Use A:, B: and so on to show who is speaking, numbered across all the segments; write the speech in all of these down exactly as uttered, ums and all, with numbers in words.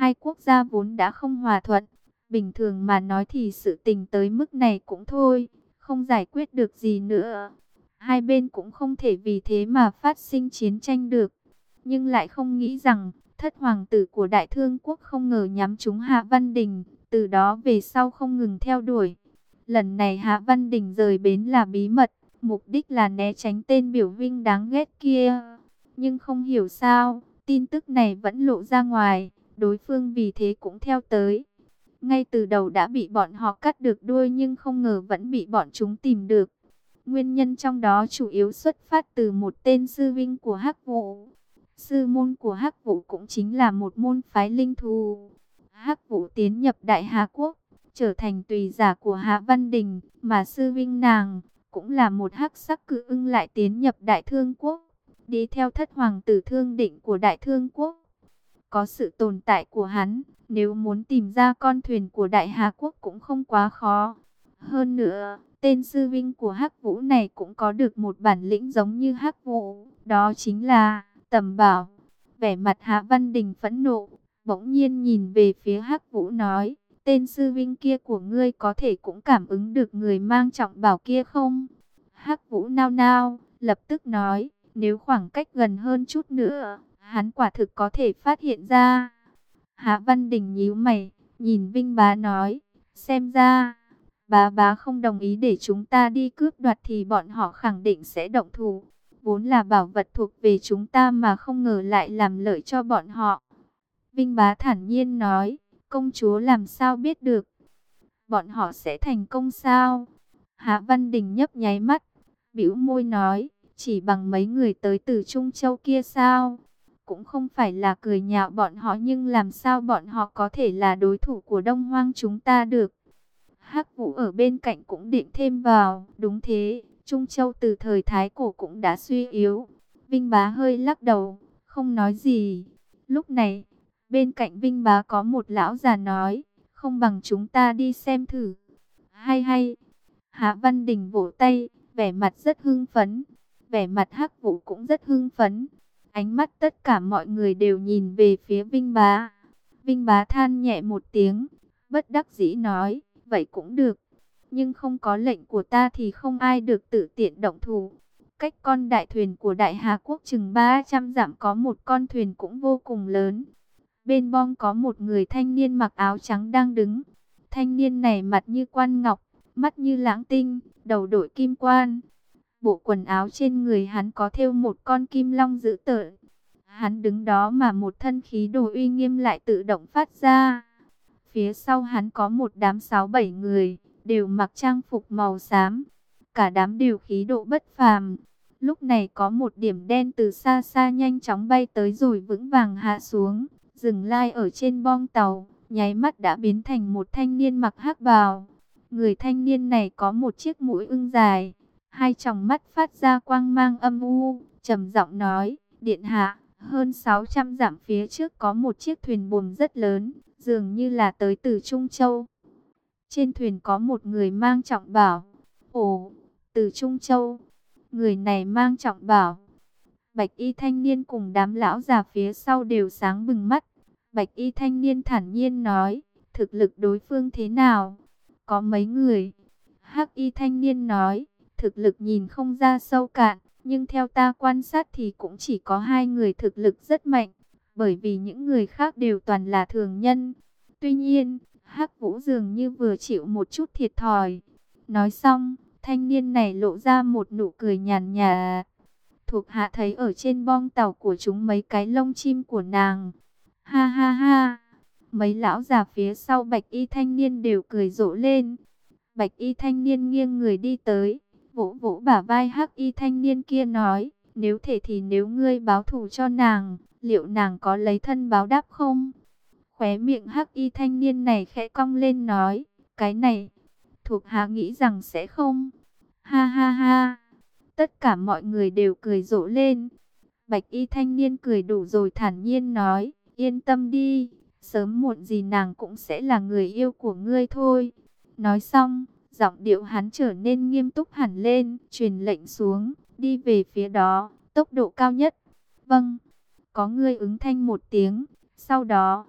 A: Hai quốc gia vốn đã không hòa thuận, bình thường mà nói thì sự tình tới mức này cũng thôi, không giải quyết được gì nữa. Hai bên cũng không thể vì thế mà phát sinh chiến tranh được. Nhưng lại không nghĩ rằng, thất hoàng tử của Đại Thương quốc không ngờ nhắm trúng Hạ Văn Đình, từ đó về sau không ngừng theo đuổi. Lần này Hạ Văn Đình rời bến là bí mật, mục đích là né tránh tên biểu vinh đáng ghét kia. Nhưng không hiểu sao, tin tức này vẫn lộ ra ngoài, đối phương vì thế cũng theo tới. Ngay từ đầu đã bị bọn họ cắt được đuôi nhưng không ngờ vẫn bị bọn chúng tìm được. Nguyên nhân trong đó chủ yếu xuất phát từ một tên sư vinh của Hắc Vũ. Sư môn của Hắc Vũ cũng chính là một môn phái linh thú. Hắc Vũ tiến nhập Đại Hà Quốc, trở thành tùy giả của Hạ Văn Đình, mà sư vinh nàng cũng là một hắc sắc cự ưng lại tiến nhập Đại Thương Quốc, đi theo thất hoàng tử Thương Định của Đại Thương Quốc. Có sự tồn tại của hắn, nếu muốn tìm ra con thuyền của Đại Hà Quốc cũng không quá khó. Hơn nữa, tên sư vinh của Hắc Vũ này cũng có được một bản lĩnh giống như Hắc Vũ, đó chính là Tầm Bảo. Vẻ mặt Hạ Văn Đình phẫn nộ, bỗng nhiên nhìn về phía Hắc Vũ nói, tên sư vinh kia của ngươi có thể cũng cảm ứng được người mang trọng bảo kia không? Hắc Vũ nao nao, lập tức nói, nếu khoảng cách gần hơn chút nữa, hắn quả thực có thể phát hiện ra. Hạ Văn Đình nhíu mày, nhìn Vinh Bá nói, xem ra, bá bá không đồng ý để chúng ta đi cướp đoạt thì bọn họ khẳng định sẽ động thủ. Vốn là bảo vật thuộc về chúng ta mà không ngờ lại làm lợi cho bọn họ. Vinh Bá thản nhiên nói, công chúa làm sao biết được? Bọn họ sẽ thành công sao? Hạ Văn Đình nhấp nháy mắt, bĩu môi nói, chỉ bằng mấy người tới từ Trung Châu kia sao? Cũng không phải là cười nhạo bọn họ nhưng làm sao bọn họ có thể là đối thủ của Đông Hoang chúng ta được? Hắc Vũ ở bên cạnh cũng định thêm vào, đúng thế, Trung Châu từ thời Thái Cổ cũng đã suy yếu. Vinh Bá hơi lắc đầu, không nói gì. Lúc này, bên cạnh Vinh Bá có một lão già nói, không bằng chúng ta đi xem thử. Hay hay, Hạ Văn Đình vỗ tay, vẻ mặt rất hưng phấn. Vẻ mặt Hắc Vũ cũng rất hưng phấn. Ánh mắt tất cả mọi người đều nhìn về phía Vinh Bá. Vinh Bá than nhẹ một tiếng, bất đắc dĩ nói, vậy cũng được. Nhưng không có lệnh của ta thì không ai được tự tiện động thủ. Cách con đại thuyền của Đại Hà Quốc chừng ba trăm dặm có một con thuyền cũng vô cùng lớn. Bên bong có một người thanh niên mặc áo trắng đang đứng. Thanh niên này mặt như quan ngọc, mắt như lãng tinh, đầu đội kim quan. Bộ quần áo trên người hắn có thêu một con kim long dữ tợn. Hắn đứng đó mà một thân khí đồ uy nghiêm lại tự động phát ra. Phía sau hắn có một đám sáu bảy người, đều mặc trang phục màu xám. Cả đám đều khí độ bất phàm. Lúc này có một điểm đen từ xa xa nhanh chóng bay tới rồi vững vàng hạ xuống, dừng lai ở trên bong tàu, nháy mắt đã biến thành một thanh niên mặc hắc bào. Người thanh niên này có một chiếc mũi ưng dài, hai tròng mắt phát ra quang mang âm u, trầm giọng nói, điện hạ, hơn sáu trăm dặm phía trước có một chiếc thuyền buồm rất lớn, dường như là tới từ Trung Châu. Trên thuyền có một người mang trọng bảo. Ồ, từ Trung Châu, người này mang trọng bảo. Bạch y thanh niên cùng đám lão già phía sau đều sáng bừng mắt. Bạch y thanh niên thản nhiên nói, thực lực đối phương thế nào? Có mấy người? Hắc y thanh niên nói, thực lực nhìn không ra sâu cạn, nhưng theo ta quan sát thì cũng chỉ có hai người thực lực rất mạnh, bởi vì những người khác đều toàn là thường nhân. Tuy nhiên, Hắc Vũ dường như vừa chịu một chút thiệt thòi. Nói xong, thanh niên này lộ ra một nụ cười nhàn nhạt. Thuộc hạ thấy ở trên bong tàu của chúng mấy cái lông chim của nàng. Ha ha ha. Mấy lão già phía sau bạch y thanh niên đều cười rộ lên. Bạch y thanh niên nghiêng người đi tới, vỗ vỗ bả vai hắc y thanh niên kia nói, nếu thể thì nếu ngươi báo thù cho nàng, liệu nàng có lấy thân báo đáp không? Khóe miệng hắc y thanh niên này khẽ cong lên nói, cái này, thuộc hạ nghĩ rằng sẽ không. Ha ha ha. Tất cả mọi người đều cười rộ lên. Bạch y thanh niên cười đủ rồi thản nhiên nói, yên tâm đi, sớm muộn gì nàng cũng sẽ là người yêu của ngươi thôi. Nói xong, giọng điệu hắn trở nên nghiêm túc hẳn lên, truyền lệnh xuống, đi về phía đó, tốc độ cao nhất. Vâng, có người ứng thanh một tiếng, sau đó,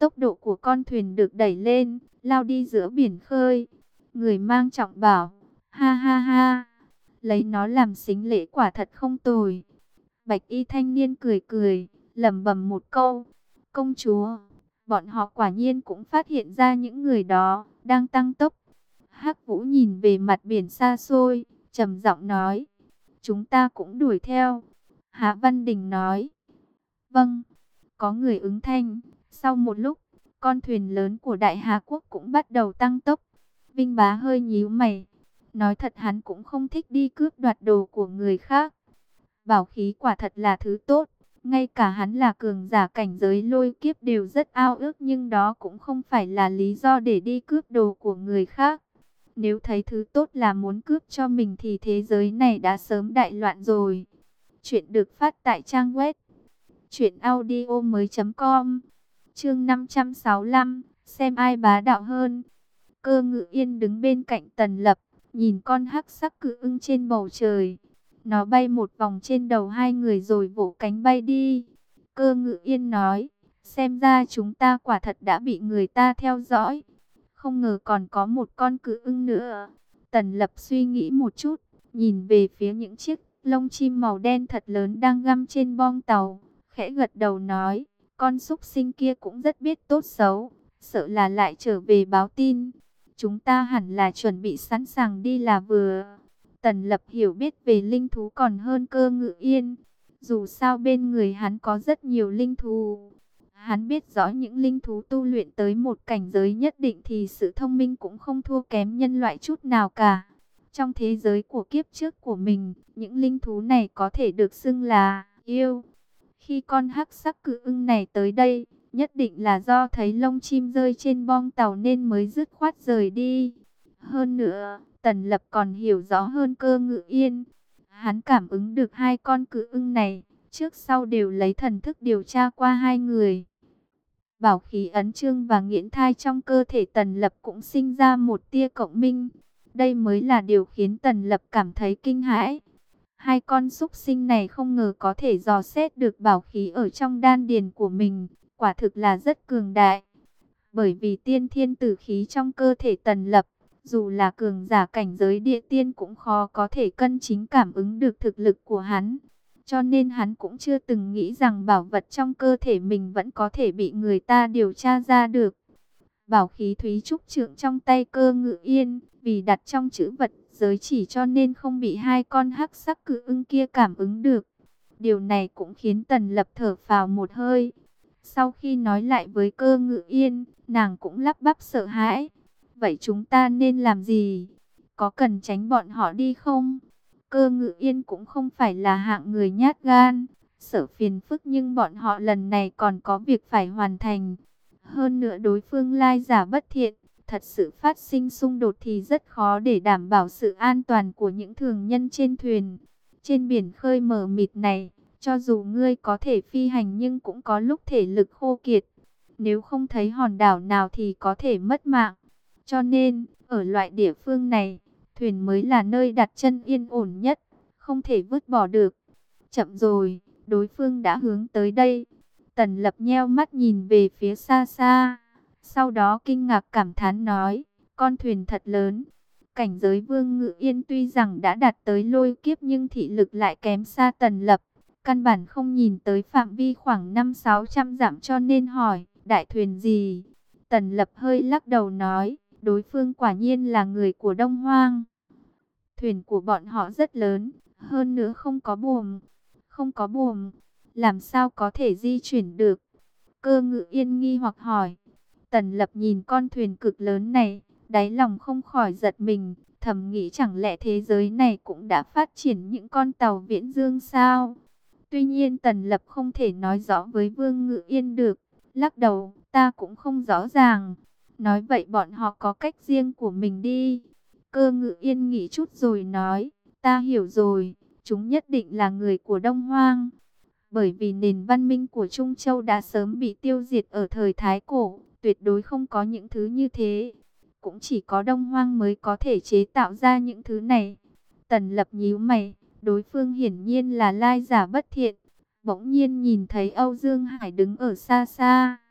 A: tốc độ của con thuyền được đẩy lên, lao đi giữa biển khơi. Người mang trọng bảo, ha ha ha, lấy nó làm sính lễ quả thật không tồi. Bạch y thanh niên cười cười, lẩm bẩm một câu, công chúa. Bọn họ quả nhiên cũng phát hiện ra những người đó đang tăng tốc. Hắc Vũ nhìn về mặt biển xa xôi, trầm giọng nói, chúng ta cũng đuổi theo. Hạ Văn Đình nói, vâng. Có người ứng thanh. Sau một lúc, con thuyền lớn của Đại Hà Quốc cũng bắt đầu tăng tốc. Vinh Bá hơi nhíu mày. Nói thật hắn cũng không thích đi cướp đoạt đồ của người khác. Bảo khí quả thật là thứ tốt. Ngay cả hắn là cường giả cảnh giới lôi kiếp đều rất ao ước, nhưng đó cũng không phải là lý do để đi cướp đồ của người khác. Nếu thấy thứ tốt là muốn cướp cho mình thì thế giới này đã sớm đại loạn rồi. Chuyện được phát tại trang web truyện audio mới chấm com. Chương năm trăm sáu mươi lăm, xem ai bá đạo hơn. Cơ Ngự Yên đứng bên cạnh Tần Lập, nhìn con hắc sắc cự ưng trên bầu trời. Nó bay một vòng trên đầu hai người rồi vỗ cánh bay đi. Cơ Ngự Yên nói, xem ra chúng ta quả thật đã bị người ta theo dõi. Không ngờ còn có một con cự ưng nữa. Tần Lập suy nghĩ một chút, nhìn về phía những chiếc lông chim màu đen thật lớn đang găm trên bong tàu, khẽ gật đầu nói, con súc sinh kia cũng rất biết tốt xấu, sợ là lại trở về báo tin. Chúng ta hẳn là chuẩn bị sẵn sàng đi là vừa. Tần Lập hiểu biết về linh thú còn hơn Cơ Ngự Yên. Dù sao bên người hắn có rất nhiều linh thú. Hắn biết rõ những linh thú tu luyện tới một cảnh giới nhất định thì sự thông minh cũng không thua kém nhân loại chút nào cả. Trong thế giới của kiếp trước của mình, những linh thú này có thể được xưng là yêu. Khi con hắc sắc cự ưng này tới đây, nhất định là do thấy lông chim rơi trên bong tàu nên mới dứt khoát rời đi. Hơn nữa, Tần Lập còn hiểu rõ hơn Cơ Ngự Yên. Hắn cảm ứng được hai con cự ưng này, trước sau đều lấy thần thức điều tra qua hai người. Bảo khí ấn chương và nghiễn thai trong cơ thể Tần Lập cũng sinh ra một tia cộng minh. Đây mới là điều khiến Tần Lập cảm thấy kinh hãi. Hai con súc sinh này không ngờ có thể dò xét được bảo khí ở trong đan điền của mình, quả thực là rất cường đại. Bởi vì tiên thiên tử khí trong cơ thể Tần Lập, dù là cường giả cảnh giới địa tiên cũng khó có thể cân chính cảm ứng được thực lực của hắn. Cho nên hắn cũng chưa từng nghĩ rằng bảo vật trong cơ thể mình vẫn có thể bị người ta điều tra ra được. Bảo khí Thúy Trúc Trượng trong tay Cơ Ngự Yên, vì đặt trong chữ vật giới chỉ cho nên không bị hai con hắc sắc cự ưng kia cảm ứng được. Điều này cũng khiến Tần Lập thở phào một hơi. Sau khi nói lại với Cơ Ngự Yên, nàng cũng lắp bắp sợ hãi. Vậy chúng ta nên làm gì? Có cần tránh bọn họ đi không? Cơ Ngự Yên cũng không phải là hạng người nhát gan, sợ phiền phức, nhưng bọn họ lần này còn có việc phải hoàn thành. Hơn nữa đối phương lai giả bất thiện, thật sự phát sinh xung đột thì rất khó để đảm bảo sự an toàn của những thường nhân trên thuyền. Trên biển khơi mờ mịt này, cho dù ngươi có thể phi hành nhưng cũng có lúc thể lực khô kiệt. Nếu không thấy hòn đảo nào thì có thể mất mạng. Cho nên, ở loại địa phương này, thuyền mới là nơi đặt chân yên ổn nhất, không thể vứt bỏ được. Chậm rồi, đối phương đã hướng tới đây. Tần Lập nheo mắt nhìn về phía xa xa. Sau đó kinh ngạc cảm thán nói, con thuyền thật lớn. Cảnh giới Vương Ngự Yên tuy rằng đã đạt tới lôi kiếp nhưng thị lực lại kém xa Tần Lập. Căn bản không nhìn tới phạm vi khoảng năm sáu trăm dặm cho nên hỏi, đại thuyền gì? Tần Lập hơi lắc đầu nói, đối phương quả nhiên là người của Đông Hoang. Thuyền của bọn họ rất lớn, hơn nữa không có buồm. Không có buồm, làm sao có thể di chuyển được? Cơ Ngự Yên nghi hoặc hỏi. Tần Lập nhìn con thuyền cực lớn này, đáy lòng không khỏi giật mình, thầm nghĩ chẳng lẽ thế giới này cũng đã phát triển những con tàu viễn dương sao? Tuy nhiên Tần Lập không thể nói rõ với Vương Ngự Yên được, lắc đầu, ta cũng không rõ ràng. Nói vậy bọn họ có cách riêng của mình đi. Cơ Ngự Yên nghĩ chút rồi nói, ta hiểu rồi, chúng nhất định là người của Đông Hoang. Bởi vì nền văn minh của Trung Châu đã sớm bị tiêu diệt ở thời Thái Cổ, tuyệt đối không có những thứ như thế. Cũng chỉ có Đông Hoang mới có thể chế tạo ra những thứ này. Tần Lập nhíu mày, đối phương hiển nhiên là lai giả bất thiện. Bỗng nhiên nhìn thấy Âu Dương Hải đứng ở xa xa.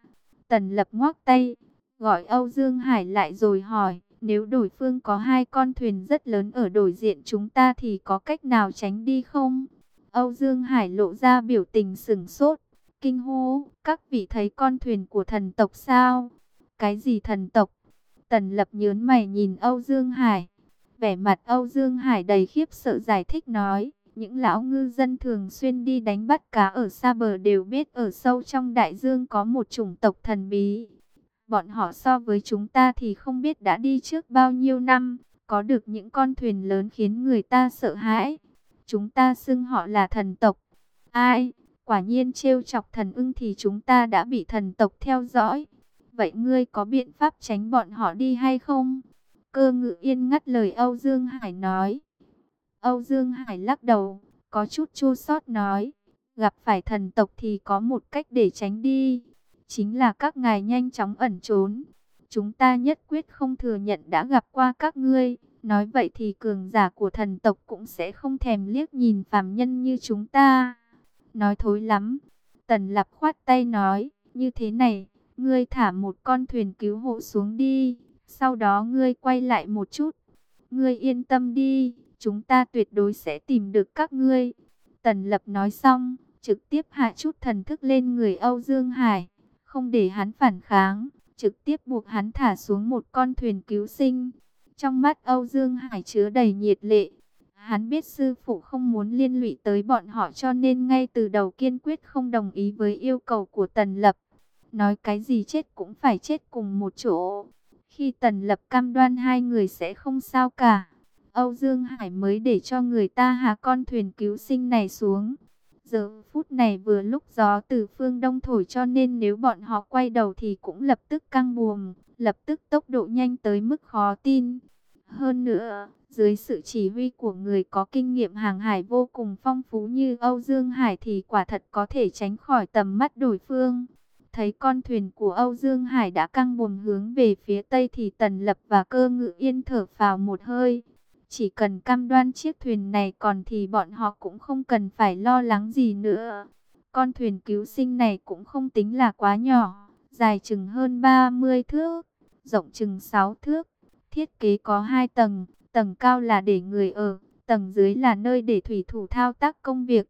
A: Tần Lập ngoắc tay, gọi Âu Dương Hải lại rồi hỏi, nếu đối phương có hai con thuyền rất lớn ở đối diện chúng ta thì có cách nào tránh đi không? Âu Dương Hải lộ ra biểu tình sửng sốt, kinh hô, các vị thấy con thuyền của thần tộc sao? Cái gì thần tộc? Tần Lập nhớn mày nhìn Âu Dương Hải. Vẻ mặt Âu Dương Hải đầy khiếp sợ giải thích nói, những lão ngư dân thường xuyên đi đánh bắt cá ở xa bờ đều biết ở sâu trong đại dương có một chủng tộc thần bí. Bọn họ so với chúng ta thì không biết đã đi trước bao nhiêu năm, có được những con thuyền lớn khiến người ta sợ hãi. Chúng ta xưng họ là thần tộc. Ai, quả nhiên trêu chọc thần ưng thì chúng ta đã bị thần tộc theo dõi. Vậy ngươi có biện pháp tránh bọn họ đi hay không? Cơ Ngự Yên ngắt lời Âu Dương Hải nói. Âu Dương Hải lắc đầu, có chút chua xót nói, gặp phải thần tộc thì có một cách để tránh đi, chính là các ngài nhanh chóng ẩn trốn. Chúng ta nhất quyết không thừa nhận đã gặp qua các ngươi, nói vậy thì cường giả của thần tộc cũng sẽ không thèm liếc nhìn phàm nhân như chúng ta. Nói thối lắm. Tần Lập khoát tay nói, như thế này, ngươi thả một con thuyền cứu hộ xuống đi, sau đó ngươi quay lại một chút. Ngươi yên tâm đi, chúng ta tuyệt đối sẽ tìm được các ngươi. Tần Lập nói xong, trực tiếp hạ chút thần thức lên người Âu Dương Hải, không để hắn phản kháng, trực tiếp buộc hắn thả xuống một con thuyền cứu sinh. Trong mắt Âu Dương Hải chứa đầy nhiệt lệ. Hắn biết sư phụ không muốn liên lụy tới bọn họ cho nên ngay từ đầu kiên quyết không đồng ý với yêu cầu của Tần Lập. Nói cái gì chết cũng phải chết cùng một chỗ. Khi Tần Lập cam đoan hai người sẽ không sao cả, Âu Dương Hải mới để cho người ta hạ con thuyền cứu sinh này xuống. Giờ phút này vừa lúc gió từ phương đông thổi cho nên nếu bọn họ quay đầu thì cũng lập tức căng buồm, lập tức tốc độ nhanh tới mức khó tin. Hơn nữa, dưới sự chỉ huy của người có kinh nghiệm hàng hải vô cùng phong phú như Âu Dương Hải thì quả thật có thể tránh khỏi tầm mắt đối phương. Thấy con thuyền của Âu Dương Hải đã căng buồm hướng về phía tây thì Tần Lập và Cơ Ngự Yên thở phào một hơi. Chỉ cần cam đoan chiếc thuyền này còn thì bọn họ cũng không cần phải lo lắng gì nữa. Con thuyền cứu sinh này cũng không tính là quá nhỏ, dài chừng hơn ba mươi thước, rộng chừng sáu thước. Thiết kế có hai tầng, tầng cao là để người ở, tầng dưới là nơi để thủy thủ thao tác công việc.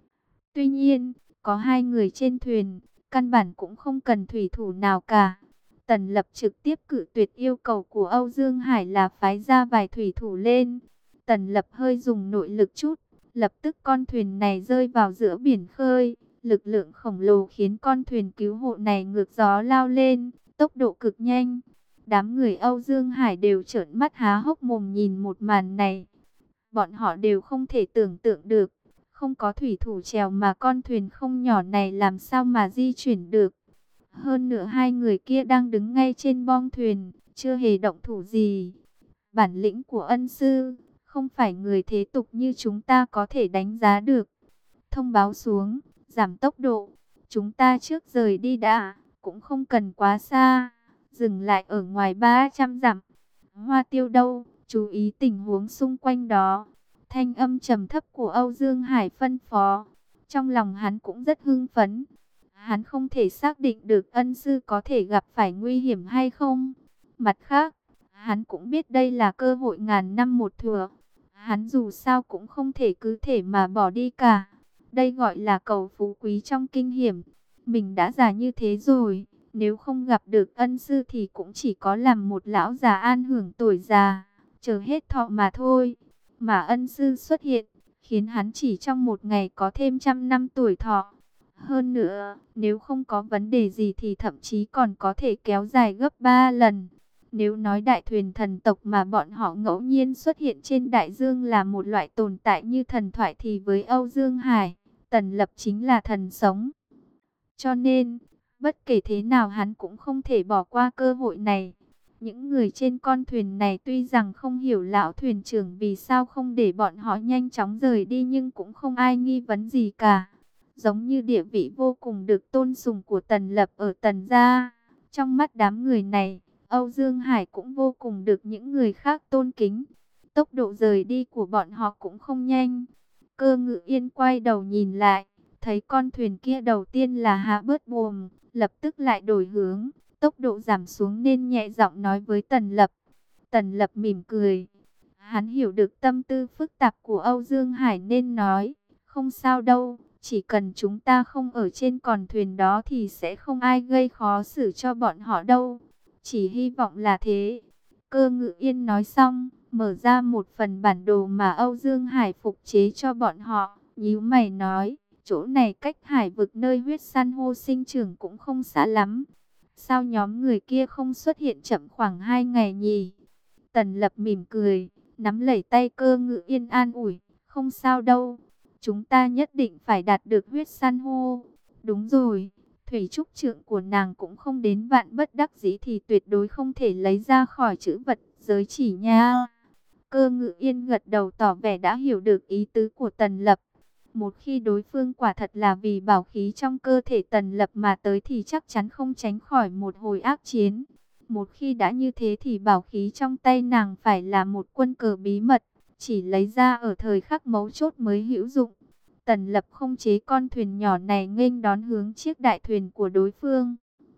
A: Tuy nhiên, có hai người trên thuyền, căn bản cũng không cần thủy thủ nào cả. Tần Lập trực tiếp cự tuyệt yêu cầu của Âu Dương Hải là phái ra vài thủy thủ lên. Tần Lập hơi dùng nội lực chút, lập tức con thuyền này rơi vào giữa biển khơi. Lực lượng khổng lồ khiến con thuyền cứu hộ này ngược gió lao lên, tốc độ cực nhanh. Đám người Âu Dương Hải đều trợn mắt há hốc mồm nhìn một màn này. Bọn họ đều không thể tưởng tượng được, không có thủy thủ chèo mà con thuyền không nhỏ này làm sao mà di chuyển được. Hơn nữa hai người kia đang đứng ngay trên bong thuyền, chưa hề động thủ gì. Bản lĩnh của ân sư, không phải người thế tục như chúng ta có thể đánh giá được. Thông báo xuống, giảm tốc độ. Chúng ta trước rời đi đã, cũng không cần quá xa. Dừng lại ở ngoài ba trăm dặm. Hoa Tiêu đâu, chú ý tình huống xung quanh đó. Thanh âm trầm thấp của Âu Dương Hải phân phó. Trong lòng hắn cũng rất hưng phấn. Hắn không thể xác định được ân sư có thể gặp phải nguy hiểm hay không. Mặt khác, hắn cũng biết đây là cơ hội ngàn năm một thửa. Hắn dù sao cũng không thể cứ thể mà bỏ đi cả. Đây gọi là cầu phú quý trong kinh hiểm. Mình đã già như thế rồi, nếu không gặp được ân sư thì cũng chỉ có làm một lão già an hưởng tuổi già, chờ hết thọ mà thôi. Mà ân sư xuất hiện, khiến hắn chỉ trong một ngày có thêm trăm năm tuổi thọ. Hơn nữa, nếu không có vấn đề gì thì thậm chí còn có thể kéo dài gấp ba lần. Nếu nói đại thuyền thần tộc mà bọn họ ngẫu nhiên xuất hiện trên đại dương là một loại tồn tại như thần thoại thì với Âu Dương Hải, Tần Lập chính là thần sống. Cho nên, bất kể thế nào hắn cũng không thể bỏ qua cơ hội này. Những người trên con thuyền này tuy rằng không hiểu lão thuyền trưởng vì sao không để bọn họ nhanh chóng rời đi nhưng cũng không ai nghi vấn gì cả. Giống như địa vị vô cùng được tôn sùng của Tần Lập ở Tần gia. Trong mắt đám người này, Âu Dương Hải cũng vô cùng được những người khác tôn kính. Tốc độ rời đi của bọn họ cũng không nhanh. Cơ Ngự Yên quay đầu nhìn lại, thấy con thuyền kia đầu tiên là hạ bớt buồm, lập tức lại đổi hướng, tốc độ giảm xuống nên nhẹ giọng nói với Tần Lập. Tần Lập mỉm cười. Hắn hiểu được tâm tư phức tạp của Âu Dương Hải nên nói, không sao đâu, chỉ cần chúng ta không ở trên con thuyền đó thì sẽ không ai gây khó xử cho bọn họ đâu. Chỉ hy vọng là thế. Cơ Ngự Yên nói xong, mở ra một phần bản đồ mà Âu Dương Hải phục chế cho bọn họ, nhíu mày nói, chỗ này cách hải vực nơi huyết san hô sinh trưởng cũng không xa lắm. Sao nhóm người kia không xuất hiện chậm khoảng hai ngày nhỉ? Tần Lập mỉm cười, nắm lấy tay Cơ Ngự Yên an ủi, không sao đâu, chúng ta nhất định phải đạt được huyết san hô. Đúng rồi, thủy trúc trượng của nàng cũng không đến vạn bất đắc dĩ thì tuyệt đối không thể lấy ra khỏi chữ vật giới chỉ nha. Cơ Ngự Yên gật đầu tỏ vẻ đã hiểu được ý tứ của Tần Lập. Một khi đối phương quả thật là vì bảo khí trong cơ thể Tần Lập mà tới thì chắc chắn không tránh khỏi một hồi ác chiến. Một khi đã như thế thì bảo khí trong tay nàng phải là một quân cờ bí mật, chỉ lấy ra ở thời khắc mấu chốt mới hữu dụng. Tần Lập không chế con thuyền nhỏ này nghênh đón hướng chiếc đại thuyền của đối phương.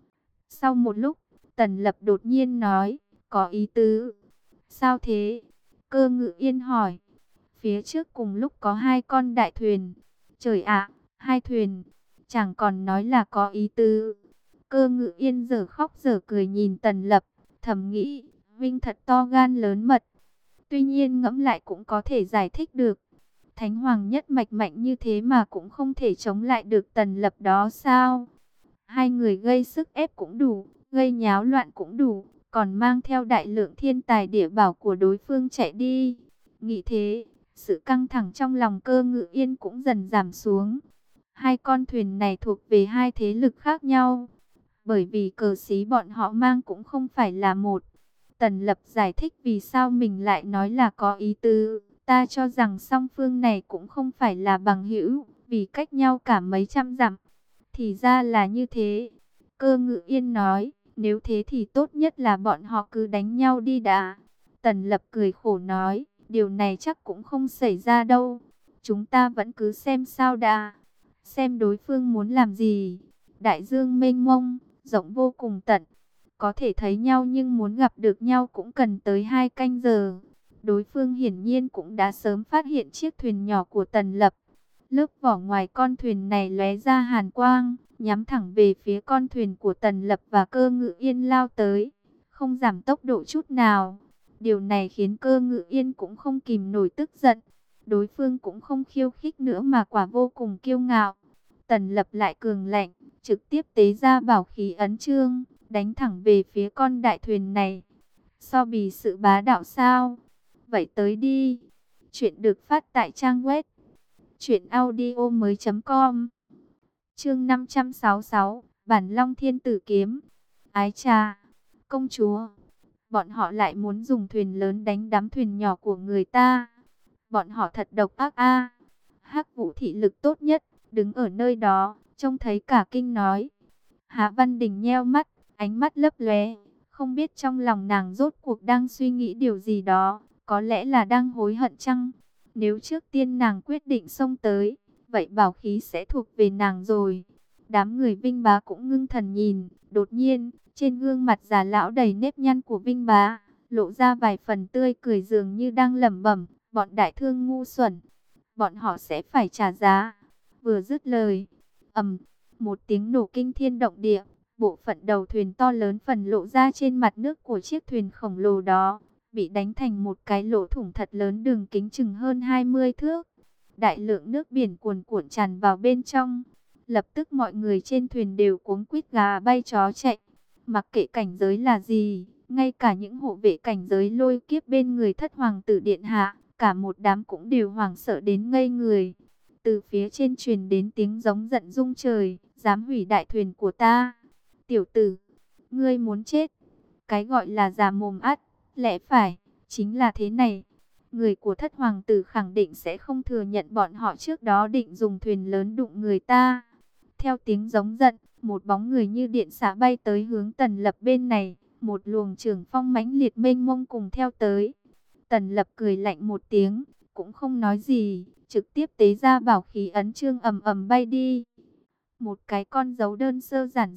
A: Sau một lúc, Tần Lập đột nhiên nói, có ý tứ. Sao thế? Cơ Ngự Yên hỏi. Phía trước cùng lúc có hai con đại thuyền. Trời ạ, hai thuyền. Chẳng còn nói là có ý tứ. Cơ Ngự Yên giờ khóc giờ cười nhìn Tần Lập, thầm nghĩ, Vinh thật to gan lớn mật. Tuy nhiên ngẫm lại cũng có thể giải thích được. Thánh Hoàng nhất mạch mạnh như thế mà cũng không thể chống lại được Tần Lập đó sao? Hai người gây sức ép cũng đủ, gây nháo loạn cũng đủ, còn mang theo đại lượng thiên tài địa bảo của đối phương chạy đi. Nghĩ thế, sự căng thẳng trong lòng Cơ Ngự Yên cũng dần giảm xuống. Hai con thuyền này thuộc về hai thế lực khác nhau, bởi vì cờ xí bọn họ mang cũng không phải là một. Tần Lập giải thích vì sao mình lại nói là có ý tứ. Ta cho rằng song phương này cũng không phải là bằng hữu, vì cách nhau cả mấy trăm dặm. Thì ra là như thế. Cơ Ngự Yên nói, nếu thế thì tốt nhất là bọn họ cứ đánh nhau đi đã. Tần Lập cười khổ nói, điều này chắc cũng không xảy ra đâu. Chúng ta vẫn cứ xem sao đã. Xem đối phương muốn làm gì. Đại dương mênh mông, rộng vô cùng tận. Có thể thấy nhau nhưng muốn gặp được nhau cũng cần tới hai canh giờ. Đối phương hiển nhiên cũng đã sớm phát hiện chiếc thuyền nhỏ của Tần Lập. Lớp vỏ ngoài con thuyền này lóe ra hàn quang, nhắm thẳng về phía con thuyền của Tần Lập và Cơ Ngự Yên lao tới, không giảm tốc độ chút nào. Điều này khiến Cơ Ngự Yên cũng không kìm nổi tức giận. Đối phương cũng không khiêu khích nữa mà quả vô cùng kiêu ngạo. Tần Lập lại cường lạnh, trực tiếp tế ra bảo khí ấn chương, đánh thẳng về phía con đại thuyền này. So bì sự bá đạo sao? Vậy tới đi. Chuyện được phát tại trang web truyện audio mới chấm com. Chương năm trăm sáu mươi sáu, Bản Long Thiên Tử Kiếm. Ái chà, công chúa, bọn họ lại muốn dùng thuyền lớn đánh đắm thuyền nhỏ của người ta. Bọn họ thật độc ác a. Hắc Vũ thị lực tốt nhất, đứng ở nơi đó, trông thấy cả kinh nói. Hạ Văn Đình nheo mắt, ánh mắt lấp lóe, không biết trong lòng nàng rốt cuộc đang suy nghĩ điều gì đó, có lẽ là đang hối hận chăng? Nếu trước tiên nàng quyết định xông tới, vậy bảo khí sẽ thuộc về nàng rồi. Đám người Vinh Bá cũng ngưng thần nhìn, đột nhiên, trên gương mặt già lão đầy nếp nhăn của Vinh Bá, lộ ra vài phần tươi cười dường như đang lẩm bẩm, bọn đại thương ngu xuẩn, bọn họ sẽ phải trả giá. Vừa dứt lời, ầm, một tiếng nổ kinh thiên động địa, bộ phận đầu thuyền to lớn phần lộ ra trên mặt nước của chiếc thuyền khổng lồ đó, bị đánh thành một cái lỗ thủng thật lớn đường kính chừng hơn hai mươi thước. Đại lượng nước biển cuồn cuộn tràn vào bên trong. Lập tức mọi người trên thuyền đều cuống quýt gà bay chó chạy. Mặc kệ cảnh giới là gì, ngay cả những hộ vệ cảnh giới lôi kiếp bên người thất hoàng tử điện hạ, cả một đám cũng đều hoảng sợ đến ngây người. Từ phía trên truyền đến tiếng giống giận rung trời, dám hủy đại thuyền của ta. Tiểu tử, ngươi muốn chết. Cái gọi là già mồm ắt, lẽ phải, chính là thế này. Người của thất hoàng tử khẳng định sẽ không thừa nhận bọn họ trước đó định dùng thuyền lớn đụng người ta. Theo tiếng giống giận, một bóng người như điện xạ bay tới hướng Tần Lập bên này. Một luồng trường phong mãnh liệt mênh mông cùng theo tới. Tần Lập cười lạnh một tiếng, cũng không nói gì, trực tiếp tế ra bảo khí ấn chương ầm ầm bay đi. Một cái con dấu đơn sơ giản dị,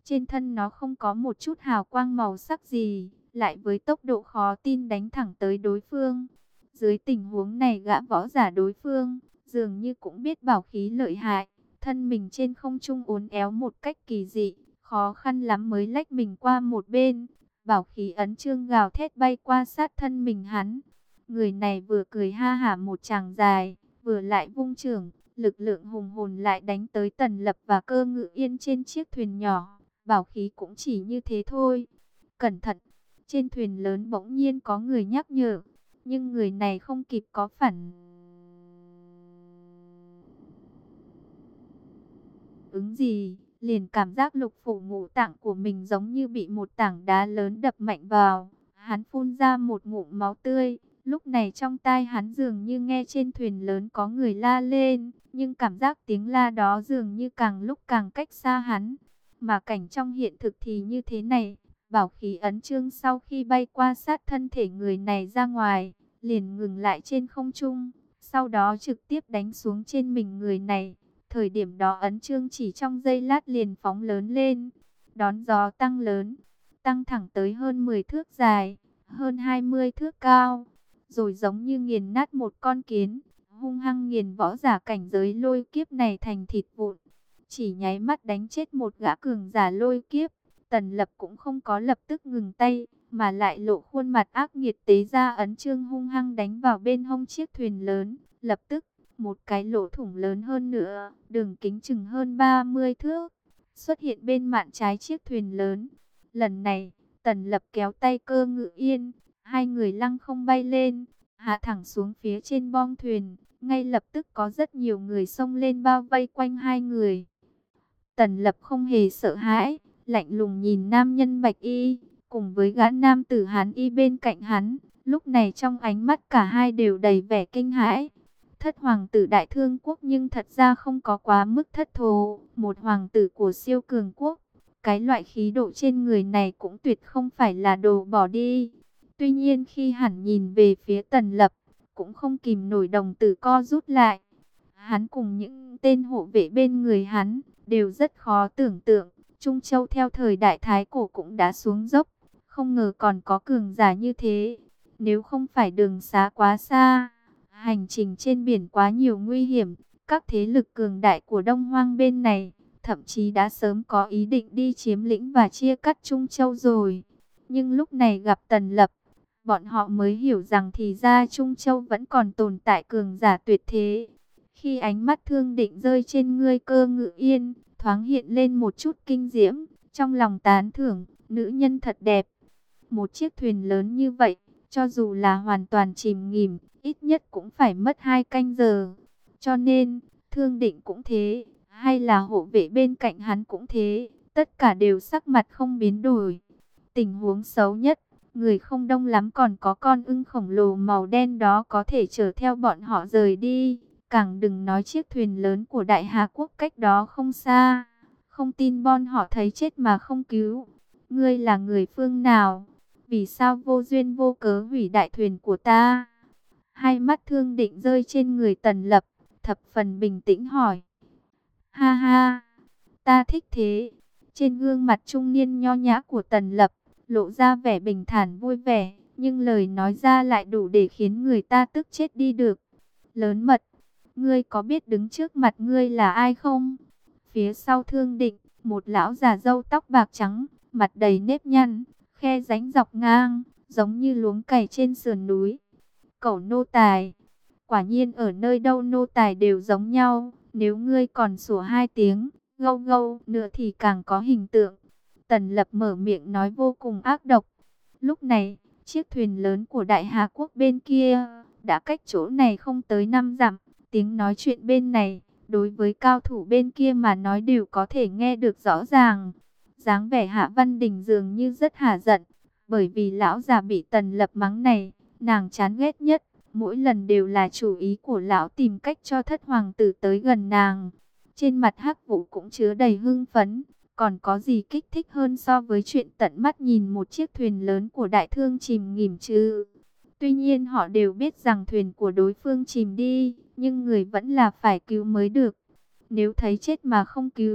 A: Trên thân nó không có một chút hào quang màu sắc gì, lại với tốc độ khó tin đánh thẳng tới đối phương. Dưới tình huống này gã võ giả đối phương, dường như cũng biết bảo khí lợi hại, thân mình trên không trung uốn éo một cách kỳ dị, khó khăn lắm mới lách mình qua một bên. Bảo khí ấn chương gào thét bay qua sát thân mình hắn. Người này vừa cười ha hả một tràng dài, vừa lại vung chưởng, lực lượng hùng hồn lại đánh tới Tần Lập và Cơ Ngự Yên trên chiếc thuyền nhỏ. Bảo khí cũng chỉ như thế thôi. Cẩn thận, trên thuyền lớn bỗng nhiên có người nhắc nhở, nhưng người này không kịp có phản ứng gì, liền cảm giác lục phủ ngũ tạng của mình giống như bị một tảng đá lớn đập mạnh vào. Hắn phun ra một ngụm máu tươi. Lúc này trong tai hắn dường như nghe trên thuyền lớn có người la lên, nhưng cảm giác tiếng la đó dường như càng lúc càng cách xa hắn. Mà cảnh trong hiện thực thì như thế này, bảo khí ấn chương sau khi bay qua sát thân thể người này ra ngoài, liền ngừng lại trên không trung, sau đó trực tiếp đánh xuống trên mình người này. Thời điểm đó ấn chương chỉ trong giây lát liền phóng lớn lên, đón gió tăng lớn, tăng thẳng tới hơn mười thước dài, hơn hai mươi thước cao, rồi giống như nghiền nát một con kiến, hung hăng nghiền võ giả cảnh giới lôi kiếp này thành thịt vụn. Chỉ nháy mắt đánh chết một gã cường giả lôi kiếp, Tần Lập cũng không có lập tức ngừng tay, mà lại lộ khuôn mặt ác nghiệt tế ra ấn chương hung hăng đánh vào bên hông chiếc thuyền lớn. Lập tức, một cái lỗ thủng lớn hơn nữa, đường kính chừng hơn ba mươi thước, xuất hiện bên mạn trái chiếc thuyền lớn. Lần này, Tần Lập kéo tay Cơ Ngự Yên, hai người lăng không bay lên, hạ thẳng xuống phía trên bong thuyền. Ngay lập tức có rất nhiều người xông lên bao vây quanh hai người. Tần Lập không hề sợ hãi, lạnh lùng nhìn nam nhân bạch y, cùng với gã nam tử hán y bên cạnh hắn. Lúc này trong ánh mắt cả hai đều đầy vẻ kinh hãi. Thất hoàng tử Đại Thương quốc nhưng thật ra không có quá mức thất thố, một hoàng tử của siêu cường quốc. Cái loại khí độ trên người này cũng tuyệt không phải là đồ bỏ đi. Tuy nhiên khi hẳn nhìn về phía Tần Lập, cũng không kìm nổi đồng tử co rút lại. Hắn cùng những tên hộ vệ bên người hắn đều rất khó tưởng tượng. Trung Châu theo thời đại Thái Cổ cũng đã xuống dốc, không ngờ còn có cường giả như thế. Nếu không phải đường xá quá xa, hành trình trên biển quá nhiều nguy hiểm, các thế lực cường đại của Đông Hoang bên này thậm chí đã sớm có ý định đi chiếm lĩnh và chia cắt Trung Châu rồi. Nhưng lúc này gặp Tần Lập, bọn họ mới hiểu rằng thì ra Trung Châu vẫn còn tồn tại cường giả tuyệt thế. Khi ánh mắt Thương Định rơi trên ngươi Cơ Ngự Yên, thoáng hiện lên một chút kinh diễm, trong lòng tán thưởng, nữ nhân thật đẹp. Một chiếc thuyền lớn như vậy, cho dù là hoàn toàn chìm nghỉm, ít nhất cũng phải mất hai canh giờ. Cho nên, Thương Định cũng thế, hay là hộ vệ bên cạnh hắn cũng thế, tất cả đều sắc mặt không biến đổi. Tình huống xấu nhất, người không đông lắm còn có con ưng khổng lồ màu đen đó có thể chở theo bọn họ rời đi. Càng đừng nói chiếc thuyền lớn của Đại Hà Quốc cách đó không xa. Không tin bọn họ thấy chết mà không cứu. Ngươi là người phương nào? Vì sao vô duyên vô cớ hủy đại thuyền của ta? Hai mắt Thương Định rơi trên người Tần Lập, thập phần bình tĩnh hỏi. Ha ha, ta thích thế. Trên gương mặt trung niên nho nhã của Tần Lập, lộ ra vẻ bình thản vui vẻ, nhưng lời nói ra lại đủ để khiến người ta tức chết đi được. Lớn mật, ngươi có biết đứng trước mặt ngươi là ai không? Phía sau Thương Định, một lão già râu tóc bạc trắng, mặt đầy nếp nhăn, khe rãnh dọc ngang, giống như luống cày trên sườn núi. Cẩu nô tài, quả nhiên ở nơi đâu nô tài đều giống nhau, nếu ngươi còn sủa hai tiếng, gâu gâu nữa thì càng có hình tượng. Tần Lập mở miệng nói vô cùng ác độc. Lúc này, chiếc thuyền lớn của Đại Hà Quốc bên kia, đã cách chỗ này không tới năm dặm. Tiếng nói chuyện bên này, đối với cao thủ bên kia mà nói đều có thể nghe được rõ ràng. Dáng vẻ Hạ Văn Đình dường như rất hả giận, bởi vì lão già bị Tần Lập mắng này, nàng chán ghét nhất. Mỗi lần đều là chủ ý của lão tìm cách cho thất hoàng tử tới gần nàng. Trên mặt Hắc Vũ cũng chứa đầy hưng phấn. Còn có gì kích thích hơn so với chuyện tận mắt nhìn một chiếc thuyền lớn của Đại Thương chìm nghỉm chứ? Tuy nhiên họ đều biết rằng thuyền của đối phương chìm đi, nhưng người vẫn là phải cứu mới được. Nếu thấy chết mà không cứu,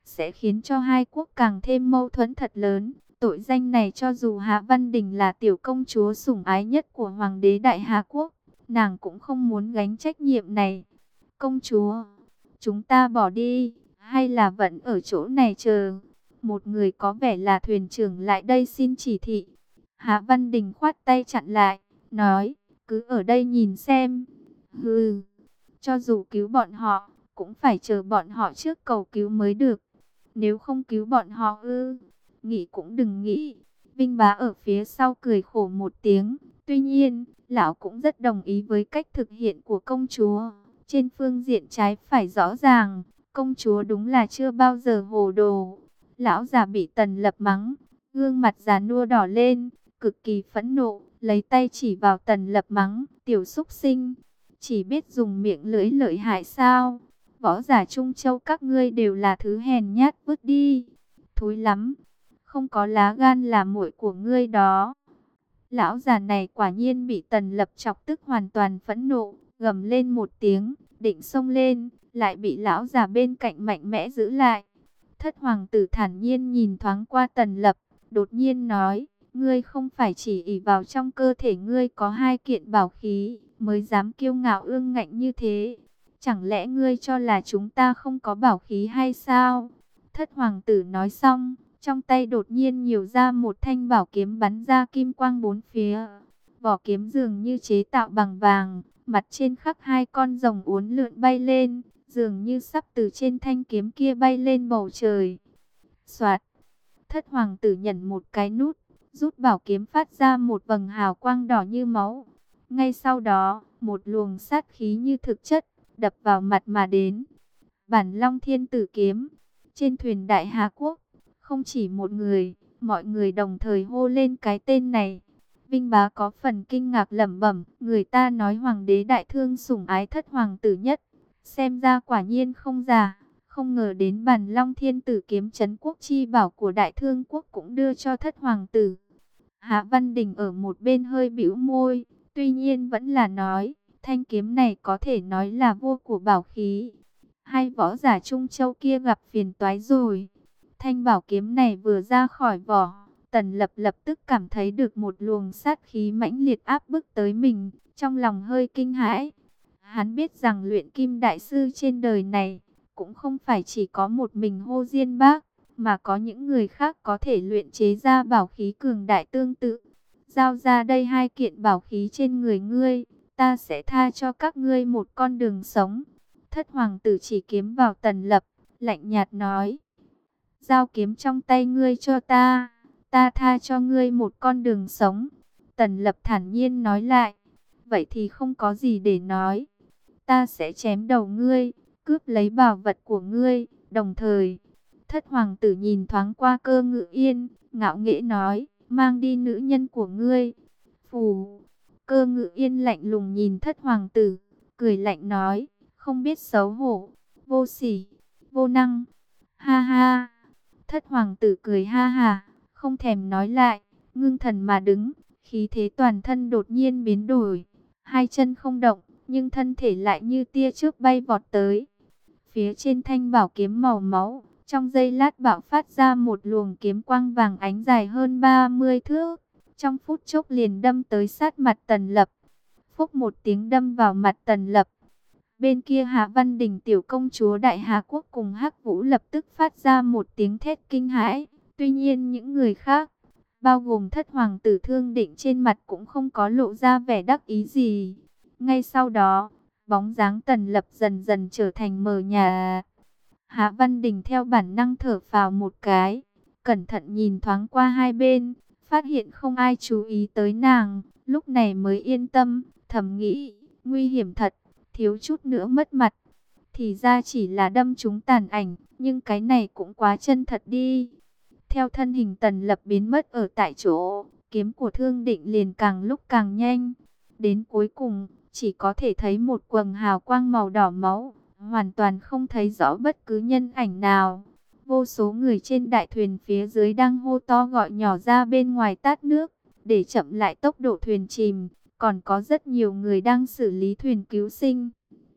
A: sẽ khiến cho hai quốc càng thêm mâu thuẫn thật lớn. Tội danh này cho dù Hạ Văn Đình là tiểu công chúa sủng ái nhất của Hoàng đế Đại Hà Quốc, nàng cũng không muốn gánh trách nhiệm này. Công chúa, chúng ta bỏ đi, hay là vẫn ở chỗ này chờ? Một người có vẻ là thuyền trưởng lại đây xin chỉ thị. Hạ Văn Đình khoát tay chặn lại, nói, cứ ở đây nhìn xem. Hừ, cho dù cứu bọn họ, cũng phải chờ bọn họ trước cầu cứu mới được. Nếu không cứu bọn họ ư, nghĩ cũng đừng nghĩ. Vinh Bá ở phía sau cười khổ một tiếng. Tuy nhiên, lão cũng rất đồng ý với cách thực hiện của công chúa. Trên phương diện trái phải rõ ràng, công chúa đúng là chưa bao giờ hồ đồ. Lão già bị Tần Lập mắng, gương mặt già nua đỏ lên, cực kỳ phẫn nộ, lấy tay chỉ vào Tần Lập mắng, tiểu súc sinh, chỉ biết dùng miệng lưỡi lợi hại sao? Võ giả Trung Châu các ngươi đều là thứ hèn nhát, vứt đi. Thối lắm, không có lá gan là muội của ngươi đó. Lão già này quả nhiên bị Tần Lập chọc tức hoàn toàn phẫn nộ, gầm lên một tiếng, định xông lên, lại bị lão già bên cạnh mạnh mẽ giữ lại. Thất hoàng tử thản nhiên nhìn thoáng qua Tần Lập, đột nhiên nói, ngươi không phải chỉ ỷ vào trong cơ thể ngươi có hai kiện bảo khí, mới dám kiêu ngạo ương ngạnh như thế. Chẳng lẽ ngươi cho là chúng ta không có bảo khí hay sao? Thất hoàng tử nói xong, trong tay đột nhiên nhiều ra một thanh bảo kiếm bắn ra kim quang bốn phía. Vỏ kiếm dường như chế tạo bằng vàng, mặt trên khắc hai con rồng uốn lượn bay lên, dường như sắp từ trên thanh kiếm kia bay lên bầu trời. Soạt, thất hoàng tử nhấn một cái nút, rút bảo kiếm phát ra một vầng hào quang đỏ như máu. Ngay sau đó, một luồng sát khí như thực chất, đập vào mặt mà đến. Bản Long Thiên Tử Kiếm. Trên thuyền Đại Hà Quốc, không chỉ một người, mọi người đồng thời hô lên cái tên này. Vinh Bá có phần kinh ngạc lẩm bẩm, người ta nói hoàng đế đại thương sủng ái thất hoàng tử nhất, xem ra quả nhiên không giả. Không ngờ đến Bản Long Thiên Tử Kiếm trấn quốc chi bảo của Đại Thương quốc cũng đưa cho thất hoàng tử. Hạ Văn Đình ở một bên hơi bĩu môi, tuy nhiên vẫn là nói, thanh kiếm này có thể nói là vô của bảo khí. Hai võ giả Trung Châu kia gặp phiền toái rồi. Thanh bảo kiếm này vừa ra khỏi vỏ, Tần Lập lập tức cảm thấy được một luồng sát khí mãnh liệt áp bức tới mình, trong lòng hơi kinh hãi. Hắn biết rằng luyện kim đại sư trên đời này, cũng không phải chỉ có một mình Hồ Diên Bác, mà có những người khác có thể luyện chế ra bảo khí cường đại tương tự. Giao ra đây hai kiện bảo khí trên người ngươi, ta sẽ tha cho các ngươi một con đường sống. Thất hoàng tử chỉ kiếm vào Tần Lập, lạnh nhạt nói, giao kiếm trong tay ngươi cho ta, ta tha cho ngươi một con đường sống. Tần Lập thản nhiên nói lại, vậy thì không có gì để nói, ta sẽ chém đầu ngươi, cướp lấy bảo vật của ngươi. Đồng thời, thất hoàng tử nhìn thoáng qua Cơ Ngự Yên, ngạo nghễ nói, mang đi nữ nhân của ngươi. Phù. Cơ Ngự Yên lạnh lùng nhìn thất hoàng tử, cười lạnh nói, không biết xấu hổ, vô sỉ, vô năng. Ha ha. Thất hoàng tử cười ha ha, không thèm nói lại, ngưng thần mà đứng, khí thế toàn thân đột nhiên biến đổi, hai chân không động, nhưng thân thể lại như tia chớp bay vọt tới. Phía trên thanh bảo kiếm màu máu, trong giây lát bạo phát ra một luồng kiếm quang vàng ánh dài hơn ba mươi thước, trong phút chốc liền đâm tới sát mặt Tần Lập. Phúc một tiếng đâm vào mặt Tần Lập. Bên kia Hạ Văn Đình tiểu công chúa Đại Hà Quốc cùng Hắc Vũ lập tức phát ra một tiếng thét kinh hãi. Tuy nhiên những người khác, bao gồm thất hoàng tử Thương Định trên mặt cũng không có lộ ra vẻ đắc ý gì. Ngay sau đó, bóng dáng Tần Lập dần dần trở thành mờ nhạt. Hạ Văn Đình theo bản năng thở phào một cái, cẩn thận nhìn thoáng qua hai bên, phát hiện không ai chú ý tới nàng, lúc này mới yên tâm, thầm nghĩ, nguy hiểm thật, thiếu chút nữa mất mặt. Thì ra chỉ là đâm trúng tàn ảnh, nhưng cái này cũng quá chân thật đi. Theo thân hình Tần Lập biến mất ở tại chỗ, kiếm của Thương Định liền càng lúc càng nhanh. Đến cuối cùng, chỉ có thể thấy một quầng hào quang màu đỏ máu, hoàn toàn không thấy rõ bất cứ nhân ảnh nào. Vô số người trên đại thuyền phía dưới đang hô to gọi nhỏ ra bên ngoài tát nước, để chậm lại tốc độ thuyền chìm. Còn có rất nhiều người đang xử lý thuyền cứu sinh.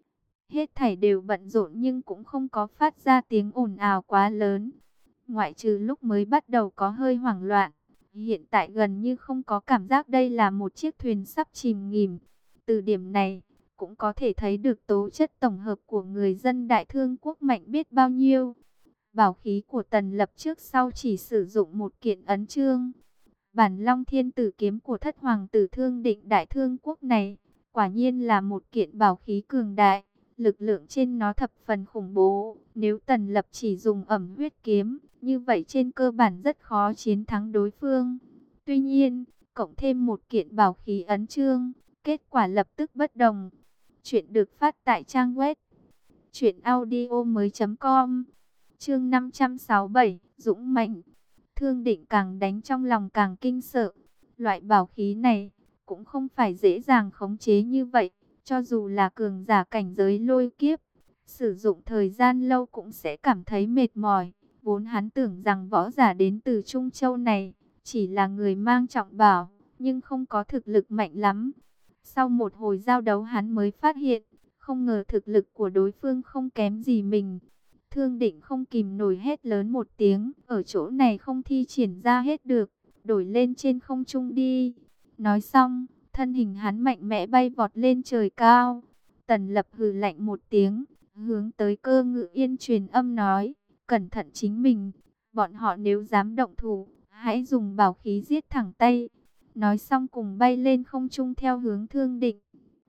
A: Hết thảy đều bận rộn nhưng cũng không có phát ra tiếng ồn ào quá lớn. Ngoại trừ lúc mới bắt đầu có hơi hoảng loạn, hiện tại gần như không có cảm giác đây là một chiếc thuyền sắp chìm nghỉm. Từ điểm này, cũng có thể thấy được tố chất tổng hợp của người dân Đại Thương quốc mạnh biết bao nhiêu. Bảo khí của Tần Lập trước sau chỉ sử dụng một kiện ấn chương. Bản Long Thiên Tử kiếm của thất hoàng tử Thương Định Đại Thương quốc này, quả nhiên là một kiện bảo khí cường đại. Lực lượng trên nó thập phần khủng bố. Nếu Tần Lập chỉ dùng ẩm huyết kiếm, như vậy trên cơ bản rất khó chiến thắng đối phương. Tuy nhiên, cộng thêm một kiện bảo khí ấn chương, kết quả lập tức bất đồng. Chuyện được phát tại trang web truyện audio mới chấm com. Chương năm trăm sáu mươi bảy, Dũng Mạnh. Thương Định càng đánh trong lòng càng kinh sợ. Loại bảo khí này cũng không phải dễ dàng khống chế như vậy. Cho dù là cường giả cảnh giới lôi kiếp, sử dụng thời gian lâu cũng sẽ cảm thấy mệt mỏi. Vốn hắn tưởng rằng võ giả đến từ Trung Châu này chỉ là người mang trọng bảo, nhưng không có thực lực mạnh lắm. Sau một hồi giao đấu hắn mới phát hiện, không ngờ thực lực của đối phương không kém gì mình. Thương Định không kìm nổi hét lớn một tiếng, ở chỗ này không thi triển ra hết được, đổi lên trên không trung đi. Nói xong, thân hình hắn mạnh mẽ bay vọt lên trời cao. Tần Lập hừ lạnh một tiếng, hướng tới Cơ Ngự Yên truyền âm nói, cẩn thận chính mình, bọn họ nếu dám động thủ, hãy dùng bảo khí giết thẳng tay. Nói xong cùng bay lên không trung theo hướng Thương Định.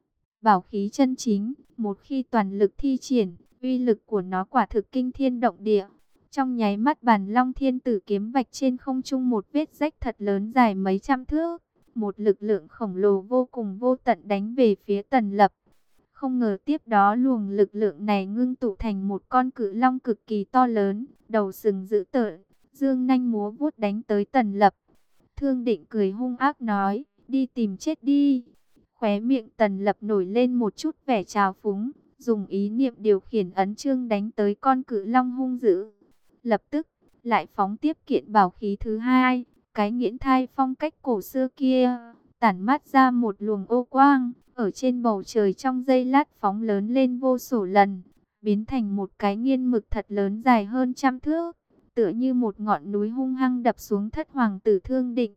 A: Bảo khí chân chính, một khi toàn lực thi triển, uy lực của nó quả thực kinh thiên động địa. Trong nháy mắt Bản Long Thiên Tử kiếm vạch trên không trung một vết rách thật lớn dài mấy trăm thước. Một lực lượng khổng lồ vô cùng vô tận đánh về phía Tần Lập. Không ngờ tiếp đó luồng lực lượng này ngưng tụ thành một con cự long cực kỳ to lớn, đầu sừng dữ tợn, dương nanh múa vuốt đánh tới Tần Lập. Thương Định cười hung ác nói, đi tìm chết đi. Khóe miệng Tần Lập nổi lên một chút vẻ trào phúng, dùng ý niệm điều khiển ấn chương đánh tới con cự long hung dữ. Lập tức, lại phóng tiếp kiện bảo khí thứ hai, cái nghiễn thai phong cách cổ xưa kia, tản mát ra một luồng ô quang, ở trên bầu trời trong giây lát phóng lớn lên vô số lần, biến thành một cái nghiên mực thật lớn dài hơn trăm thước, tựa như một ngọn núi hung hăng đập xuống thất hoàng tử Thương Định.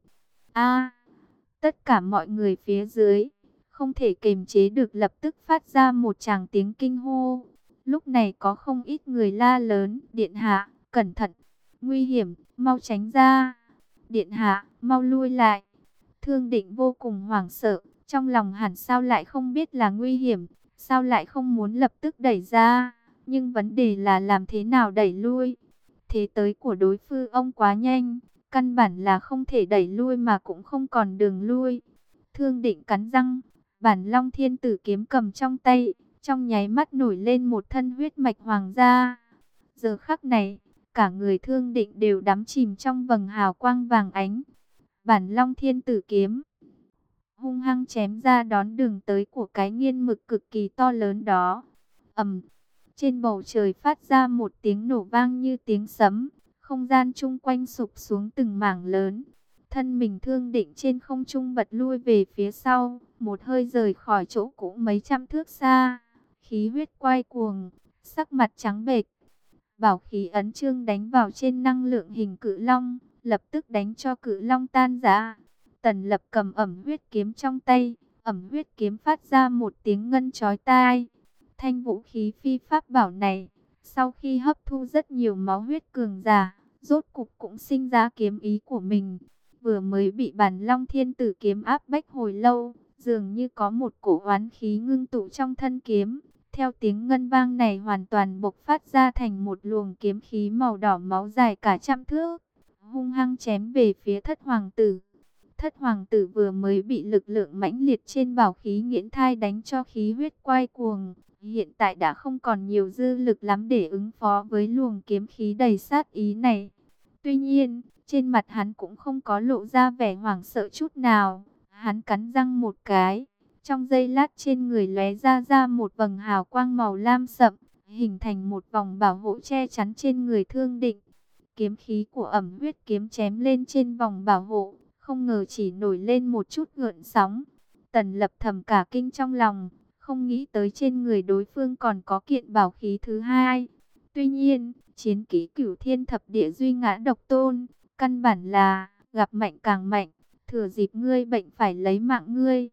A: A! Tất cả mọi người phía dưới không thể kềm chế được lập tức phát ra một tràng tiếng kinh hô. Lúc này có không ít người la lớn, điện hạ, cẩn thận, nguy hiểm, mau tránh ra. Điện hạ, mau lui lại. Thương Định vô cùng hoảng sợ, trong lòng hẳn sao lại không biết là nguy hiểm, sao lại không muốn lập tức đẩy ra. Nhưng vấn đề là làm thế nào đẩy lui. Thế tới của đối phương ông quá nhanh, căn bản là không thể đẩy lui mà cũng không còn đường lui. Thương Định cắn răng, Bản Long Thiên Tử kiếm cầm trong tay, trong nháy mắt nổi lên một thân huyết mạch hoàng gia. Giờ khắc này, cả người Thương Định đều đắm chìm trong vầng hào quang vàng ánh. Bản Long Thiên Tử kiếm hung hăng chém ra đón đường tới của cái nghiên mực cực kỳ to lớn đó. Ầm, trên bầu trời phát ra một tiếng nổ vang như tiếng sấm, không gian chung quanh sụp xuống từng mảng lớn. Thân mình Thương Định trên không trung bật lui về phía sau, một hơi rời khỏi chỗ cũ mấy trăm thước xa, khí huyết quay cuồng, sắc mặt trắng bệch. Bảo khí ấn chương đánh vào trên năng lượng hình cự long, lập tức đánh cho cự long tan rã. Tần Lập cầm ẩm huyết kiếm trong tay, ẩm huyết kiếm phát ra một tiếng ngân chói tai. Thanh vũ khí phi pháp bảo này, sau khi hấp thu rất nhiều máu huyết cường giả, rốt cục cũng sinh ra kiếm ý của mình. Vừa mới bị Bản Long Thiên Tử kiếm áp bách hồi lâu, dường như có một cổ oán khí ngưng tụ trong thân kiếm. Theo tiếng ngân vang này hoàn toàn bộc phát ra thành một luồng kiếm khí màu đỏ máu dài cả trăm thước, hung hăng chém về phía thất hoàng tử. Thất hoàng tử vừa mới bị lực lượng mãnh liệt trên bảo khí nghiễn thai đánh cho khí huyết quay cuồng, hiện tại đã không còn nhiều dư lực lắm để ứng phó với luồng kiếm khí đầy sát ý này. Tuy nhiên, trên mặt hắn cũng không có lộ ra vẻ hoảng sợ chút nào. Hắn cắn răng một cái, trong giây lát trên người lóe ra ra một vầng hào quang màu lam sậm, hình thành một vòng bảo hộ che chắn trên người Thương Định. Kiếm khí của ẩm huyết kiếm chém lên trên vòng bảo hộ, không ngờ chỉ nổi lên một chút gợn sóng. Tần Lập thầm cả kinh trong lòng, không nghĩ tới trên người đối phương còn có kiện bảo khí thứ hai. Tuy nhiên, chiến kỹ Cửu Thiên Thập Địa Duy Ngã Độc Tôn, căn bản là gặp mạnh càng mạnh, thừa dịp ngươi bệnh phải lấy mạng ngươi.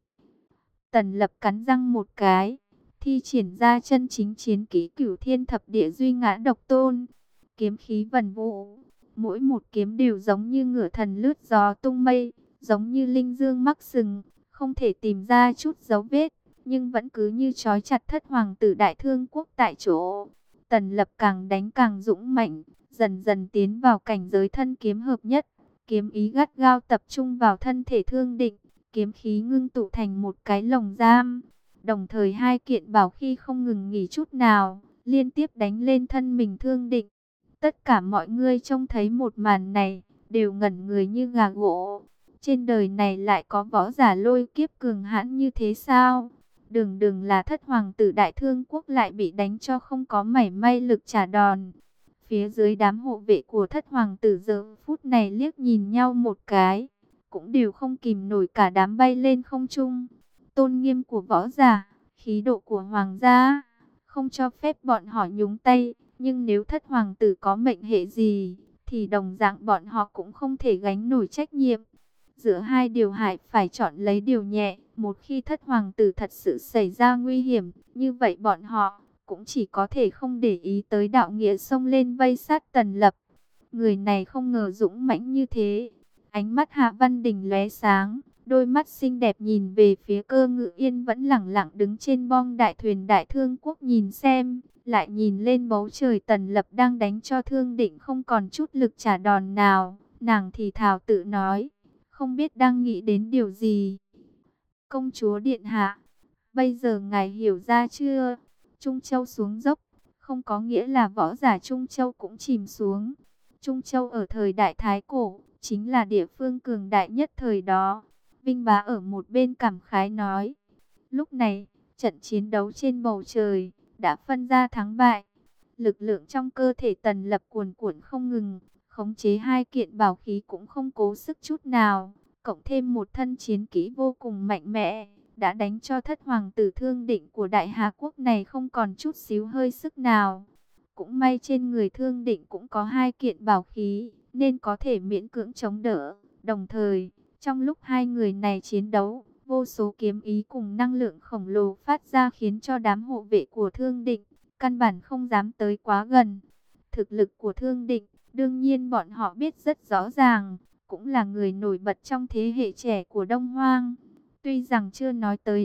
A: Tần Lập cắn răng một cái, thi triển ra chân chính chiến kỹ Cửu Thiên Thập Địa Duy Ngã Độc Tôn, kiếm khí vần vũ, mỗi một kiếm đều giống như ngựa thần lướt gió tung mây, giống như linh dương mắc sừng, không thể tìm ra chút dấu vết, nhưng vẫn cứ như trói chặt thất hoàng tử Đại Thương Quốc tại chỗ. Tần Lập càng đánh càng dũng mạnh, dần dần tiến vào cảnh giới thân kiếm hợp nhất, kiếm ý gắt gao tập trung vào thân thể Thương Định, kiếm khí ngưng tụ thành một cái lồng giam. Đồng thời hai kiện bảo khí không ngừng nghỉ chút nào, liên tiếp đánh lên thân mình Thương Định. Tất cả mọi người trông thấy một màn này, đều ngẩn người như gà gỗ. Trên đời này lại có võ giả lôi kiếp cường hãn như thế sao? Đừng đừng là thất hoàng tử Đại Thương Quốc lại bị đánh cho không có mảy may lực trả đòn. Phía dưới đám hộ vệ của thất hoàng tử giờ phút này liếc nhìn nhau một cái, cũng đều không kìm nổi cả đám bay lên không trung. Tôn nghiêm của võ giả, khí độ của hoàng gia, không cho phép bọn họ nhúng tay. Nhưng nếu thất hoàng tử có mệnh hệ gì, thì đồng dạng bọn họ cũng không thể gánh nổi trách nhiệm. Giữa hai điều hại phải chọn lấy điều nhẹ. Một khi thất hoàng tử thật sự xảy ra nguy hiểm, như vậy bọn họ cũng chỉ có thể không để ý tới đạo nghĩa xông lên vây sát Tần Lập. Người này không ngờ dũng mãnh như thế. Ánh mắt Hạ Văn Đình lóe sáng, đôi mắt xinh đẹp nhìn về phía Cơ Ngự Yên vẫn lẳng lặng đứng trên bong đại thuyền Đại Thương Quốc nhìn xem, lại nhìn lên bầu trời Tần Lập đang đánh cho Thương Định không còn chút lực trả đòn nào. Nàng thì thào tự nói, không biết đang nghĩ đến điều gì. Công chúa điện hạ, bây giờ ngài hiểu ra chưa? Trung Châu xuống dốc, không có nghĩa là võ giả Trung Châu cũng chìm xuống. Trung Châu ở thời Đại Thái Cổ, chính là địa phương cường đại nhất thời đó. Vinh Bá ở một bên cảm khái nói. Lúc này, trận chiến đấu trên bầu trời đã phân ra thắng bại. Lực lượng trong cơ thể Tần Lập cuồn cuộn không ngừng, khống chế hai kiện bảo khí cũng không cố sức chút nào, cộng thêm một thân chiến kỹ vô cùng mạnh mẽ, đã đánh cho thất hoàng tử Thương Định của Đại Hà Quốc này không còn chút xíu hơi sức nào. Cũng may trên người Thương Định cũng có hai kiện bảo khí, nên có thể miễn cưỡng chống đỡ. Đồng thời, trong lúc hai người này chiến đấu, vô số kiếm ý cùng năng lượng khổng lồ phát ra khiến cho đám hộ vệ của Thương Định căn bản không dám tới quá gần. Thực lực của Thương Định, đương nhiên bọn họ biết rất rõ ràng, cũng là người nổi bật trong thế hệ trẻ của Đông Hoang. Tuy rằng chưa nói tới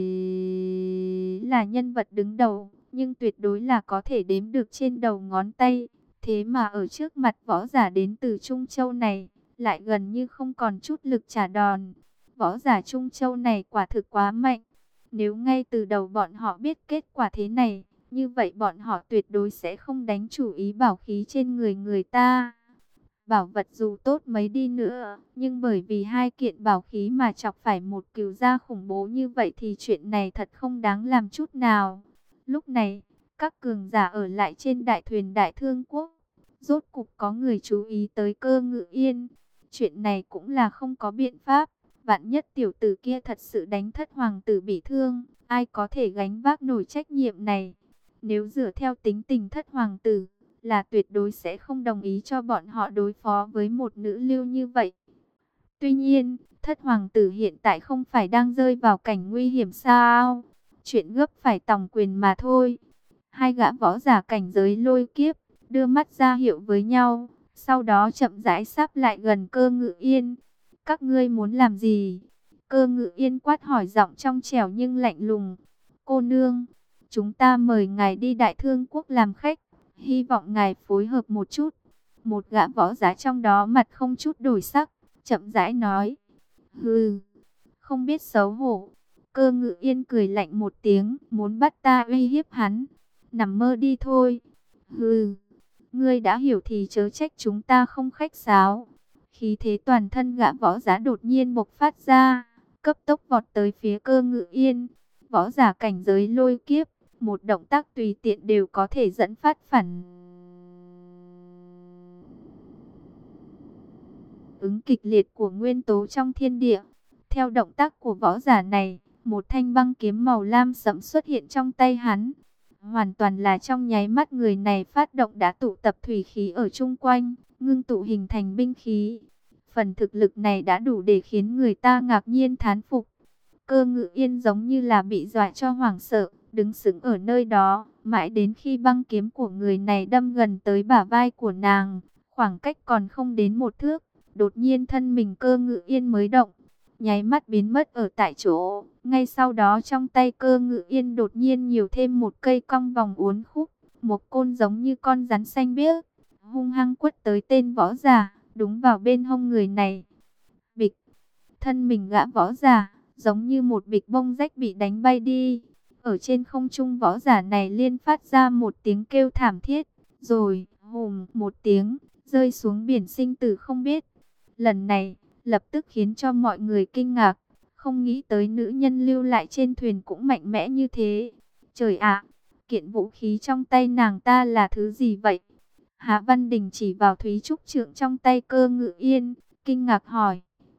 A: là nhân vật đứng đầu, nhưng tuyệt đối là có thể đếm được trên đầu ngón tay. Thế mà ở trước mặt võ giả đến từ Trung Châu này, lại gần như không còn chút lực trả đòn. Võ giả Trung Châu này quả thực quá mạnh. Nếu ngay từ đầu bọn họ biết kết quả thế này, như vậy bọn họ tuyệt đối sẽ không đánh chủ ý bảo khí trên người người ta. Bảo vật dù tốt mấy đi nữa, nhưng bởi vì hai kiện bảo khí mà chọc phải một cừu gia khủng bố như vậy thì chuyện này thật không đáng làm chút nào. Lúc này, các cường giả ở lại trên đại thuyền Đại Thương Quốc, rốt cục có người chú ý tới Cơ Ngự Yên. Chuyện này cũng là không có biện pháp, vạn nhất tiểu tử kia thật sự đánh thất hoàng tử bị thương, ai có thể gánh vác nổi trách nhiệm này. Nếu dựa theo tính tình thất hoàng tử, là tuyệt đối sẽ không đồng ý cho bọn họ đối phó với một nữ lưu như vậy. Tuy nhiên, thất hoàng tử hiện tại không phải đang rơi vào cảnh nguy hiểm sao? Chuyện gấp phải tòng quyền mà thôi. Hai gã võ giả cảnh giới lôi kiếp, đưa mắt ra hiệu với nhau, sau đó chậm rãi sắp lại gần Cơ Ngự Yên. Các ngươi muốn làm gì? Cơ Ngự Yên quát hỏi giọng trong trẻo nhưng lạnh lùng. Cô nương, chúng ta mời ngài đi Đại Thương Quốc làm khách, hy vọng ngài phối hợp một chút. Một gã võ giả trong đó mặt không chút đổi sắc, chậm rãi nói. Hừ, không biết xấu hổ. Cơ Ngự Yên cười lạnh một tiếng, muốn bắt ta uy hiếp hắn. Nằm mơ đi thôi. Hừ, ngươi đã hiểu thì chớ trách chúng ta không khách sáo. Khí thế toàn thân gã võ giả đột nhiên bộc phát ra, cấp tốc vọt tới phía Cơ Ngự Yên. Võ giả cảnh giới lôi kiếp, một động tác tùy tiện đều có thể dẫn phát phản ứng kịch liệt của nguyên tố trong thiên địa. Theo động tác của võ giả này, một thanh băng kiếm màu lam sẫm xuất hiện trong tay hắn. Hoàn toàn là trong nháy mắt người này phát động đã tụ tập thủy khí ở chung quanh, ngưng tụ hình thành binh khí. Phần thực lực này đã đủ để khiến người ta ngạc nhiên thán phục. Cơ Ngự Yên giống như là bị dọa cho hoảng sợ, đứng sững ở nơi đó, mãi đến khi băng kiếm của người này đâm gần tới bả vai của nàng, khoảng cách còn không đến một thước, đột nhiên thân mình Cơ Ngự Yên mới động, nháy mắt biến mất ở tại chỗ. Ngay sau đó trong tay Cơ Ngự Yên đột nhiên nhiều thêm một cây cong vòng uốn khúc, một côn giống như con rắn xanh biếc, hung hăng quất tới tên võ giả, đúng vào bên hông người này. Bịch, thân mình gã võ giả giống như một bịch bông rách bị đánh bay đi. Ở trên không trung võ giả này liên phát ra một tiếng kêu thảm thiết, rồi hùm một tiếng rơi xuống biển sinh tử không biết. Lần này lập tức khiến cho mọi người kinh ngạc, không nghĩ tới nữ nhân lưu lại trên thuyền cũng mạnh mẽ như thế. Trời ạ, kiện vũ khí trong tay nàng ta là thứ gì vậy? Hạ Văn Đình chỉ vào Thúy Trúc trượng trong tay Cơ Ngự Yên, kinh ngạc hỏi.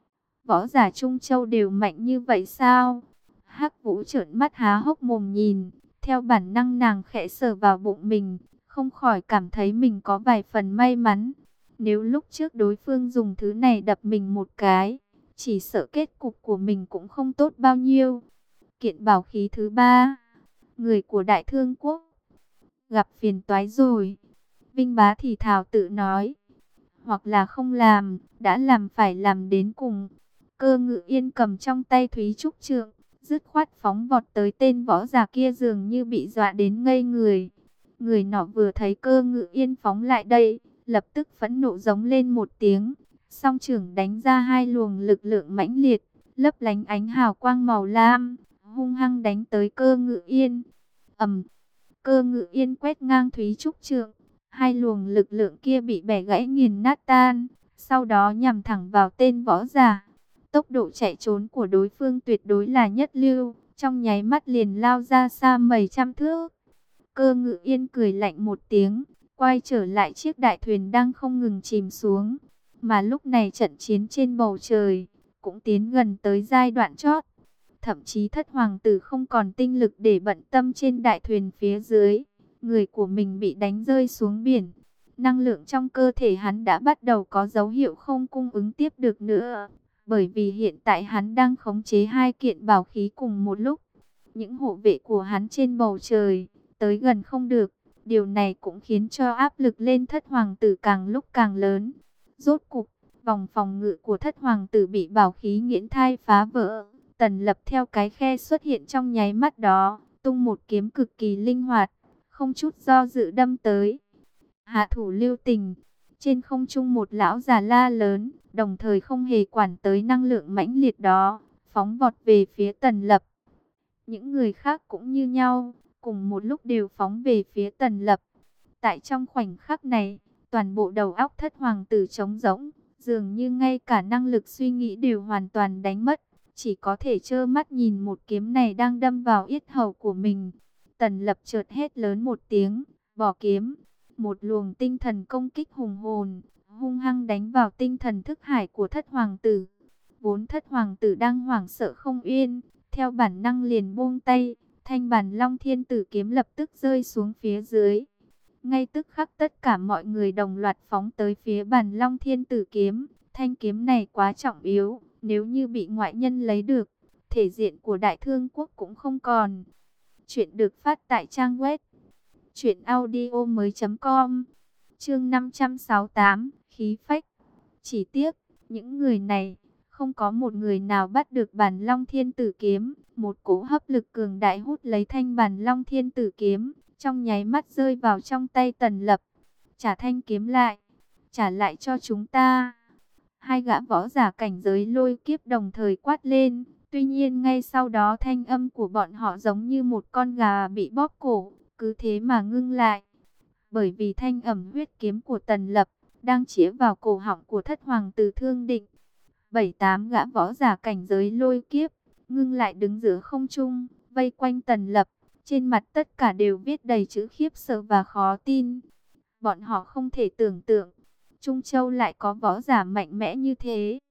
A: Võ giả Trung Châu đều mạnh như vậy sao? Hắc Vũ trợn mắt há hốc mồm nhìn, theo bản năng nàng khẽ sờ vào bụng mình, không khỏi cảm thấy mình có vài phần may mắn. Nếu lúc trước đối phương dùng thứ này đập mình một cái, chỉ sợ kết cục của mình cũng không tốt bao nhiêu. Kiện bảo khí thứ ba, người của Đại Thương Quốc gặp phiền toái rồi. Vinh Bá thì thào tự nói, hoặc là không làm, đã làm phải làm đến cùng. Cơ Ngự Yên cầm trong tay Thúy Trúc trượng, dứt khoát phóng vọt tới tên võ giả kia, dường như bị dọa đến ngây người. Người nọ vừa thấy Cơ Ngự Yên phóng lại đây, lập tức phẫn nộ giống lên một tiếng, song trưởng đánh ra hai luồng lực lượng mãnh liệt, lấp lánh ánh hào quang màu lam, hung hăng đánh tới Cơ Ngự Yên. Ầm, Cơ Ngự Yên quét ngang Thúy Trúc trượng, hai luồng lực lượng kia bị bẻ gãy nghiền nát tan, sau đó nhằm thẳng vào tên võ giả. Tốc độ chạy trốn của đối phương tuyệt đối là nhất lưu, trong nháy mắt liền lao ra xa mấy trăm thước. Cơ Ngự Yên cười lạnh một tiếng, quay trở lại chiếc đại thuyền đang không ngừng chìm xuống. Mà lúc này trận chiến trên bầu trời cũng tiến gần tới giai đoạn chót. Thậm chí Thất Hoàng tử không còn tinh lực để bận tâm trên đại thuyền phía dưới. Người của mình bị đánh rơi xuống biển. Năng lượng trong cơ thể hắn đã bắt đầu có dấu hiệu không cung ứng tiếp được nữa. Bởi vì hiện tại hắn đang khống chế hai kiện bảo khí cùng một lúc. Những hộ vệ của hắn trên bầu trời tới gần không được. Điều này cũng khiến cho áp lực lên Thất Hoàng tử càng lúc càng lớn. Rốt cục, vòng phòng ngự của Thất Hoàng tử bị bảo khí nghiễn thai phá vỡ. Tần Lập theo cái khe xuất hiện trong nháy mắt đó, tung một kiếm cực kỳ linh hoạt, không chút do dự đâm tới. Hạ thủ lưu tình. Trên không trung một lão già la lớn, đồng thời không hề quản tới năng lượng mãnh liệt đó, phóng vọt về phía Tần Lập. Những người khác cũng như nhau, cùng một lúc đều phóng về phía Tần Lập. Tại trong khoảnh khắc này, toàn bộ đầu óc Thất Hoàng tử trống rỗng, dường như ngay cả năng lực suy nghĩ đều hoàn toàn đánh mất, chỉ có thể trơ mắt nhìn một kiếm này đang đâm vào yết hầu của mình. Tần Lập chợt hét lớn một tiếng, bỏ kiếm. Một luồng tinh thần công kích hùng hồn, hung hăng đánh vào tinh thần thức hải của Thất Hoàng tử. Vốn Thất Hoàng tử đang hoảng sợ không yên, theo bản năng liền buông tay, thanh bản Long Thiên Tử kiếm lập tức rơi xuống phía dưới. Ngay tức khắc tất cả mọi người đồng loạt phóng tới phía bản Long Thiên Tử kiếm. Thanh kiếm này quá trọng yếu, nếu như bị ngoại nhân lấy được, thể diện của Đại Thương Quốc cũng không còn. Chuyện được phát tại trang web chuyện audio mới chấm com. Chương năm trăm sáu mươi tám, khí phách. Chỉ tiếc, những người này không có một người nào bắt được bản Long Thiên Tử kiếm. Một cỗ hấp lực cường đại hút lấy thanh bản Long Thiên Tử kiếm, trong nháy mắt rơi vào trong tay Tần Lập. Trả thanh kiếm lại, trả lại cho chúng ta. Hai gã võ giả cảnh giới Lôi Kiếp đồng thời quát lên. Tuy nhiên ngay sau đó thanh âm của bọn họ giống như một con gà bị bóp cổ, cứ thế mà ngưng lại. Bởi vì thanh ẩm huyết kiếm của Tần Lập đang chĩa vào cổ họng của Thất Hoàng tử Thương Định. Bảy tám gã võ giả cảnh giới Lôi Kiếp ngưng lại đứng giữa không trung, vây quanh Tần Lập, trên mặt tất cả đều viết đầy chữ khiếp sợ và khó tin. Bọn họ không thể tưởng tượng Trung Châu lại có võ giả mạnh mẽ như thế.